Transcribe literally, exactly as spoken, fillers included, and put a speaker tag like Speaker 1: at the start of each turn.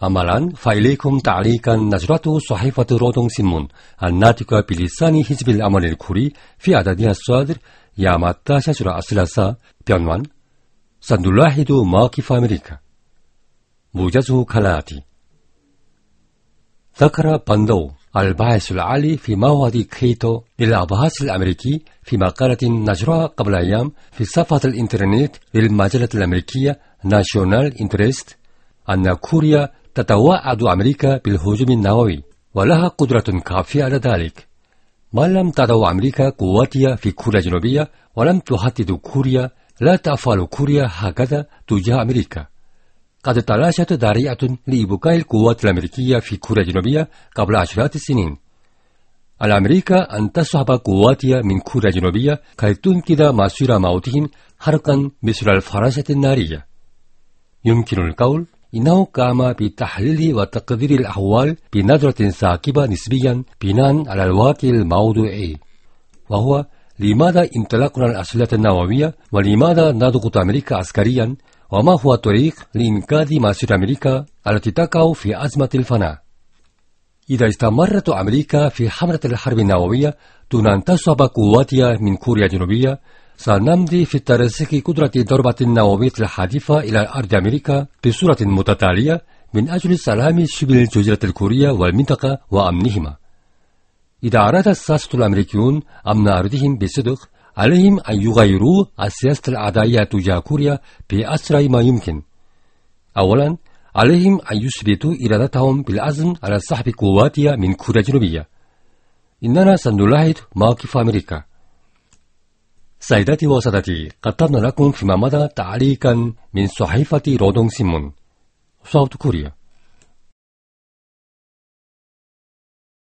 Speaker 1: أما الآن فإليكم تعليقا نشرته صحيفة روضong신문 الناطقة بلسان حزب الأمل الكوري في عددها الصادر يوم التاسع الثلاثاء بعنوان سنلاحظ موقف أمريكا. موجزه كالآتي: ذكر باندو الباحث العالي في معهد كيتو للأبحاث الأمريكي في مقالة نشرها قبل أيام في صفحة الإنترنت للمجلة الأمريكية ناشيونال انترست أن كوريا تتوعد أمريكا بالهجوم النووي ولها قدرة كافية على ذلك، ما لم تدع أمريكا قواتها في كوريا الجنوبية ولم تهدد كوريا لا تفعل كوريا هكذا تجاه أمريكا. قد تلاشت ذريعة لإبقاء القوات الأمريكية في كوريا الجنوبية قبل عشرات السنين. على أمريكا أن تسحب قواتها من كوريا الجنوبية كي تنقذ مصير موتهم حرقا مثل الفراشة النارية. يمكن القول إنه قام بتحليل وتقدير الأحوال بنظرة ثاقبة نسبيا بناء على الواقع الموضوعي، وهو لماذا امتلكنا الأسلحة النووية ولماذا نضغط أمريكا عسكريا، وما هو الطريق لإنقاذ مصير أمريكا التي تقع في أزمة الفناء. إذا استمرت أمريكا في حملة الحرب النووية دون أن تسحب قواتها من كوريا الجنوبية، سنمضي في ترسيخ قدرة ضربة النووية الحادثة إلى أرض أمريكا بصورة متتالية من أجل سلام شبه الجزيرة الكورية والمنطقة وأمنهما. إذا أراد الساسة الأمريكيون أمن أرضهم بصدق، عليهم أن يغيروا السياسة العدائية تجاه كوريا بأسرع ما يمكن. أولا، عليهم أن يثبتوا إرادتهم بالعزم على سحب قواتها من كوريا الجنوبية. إننا سنلاحظ موقف أمريكا. سيداتي وسادتي، قدمنا لكم فيما مضى تعليقا من صحيفة روضong신문 صوت كوريا.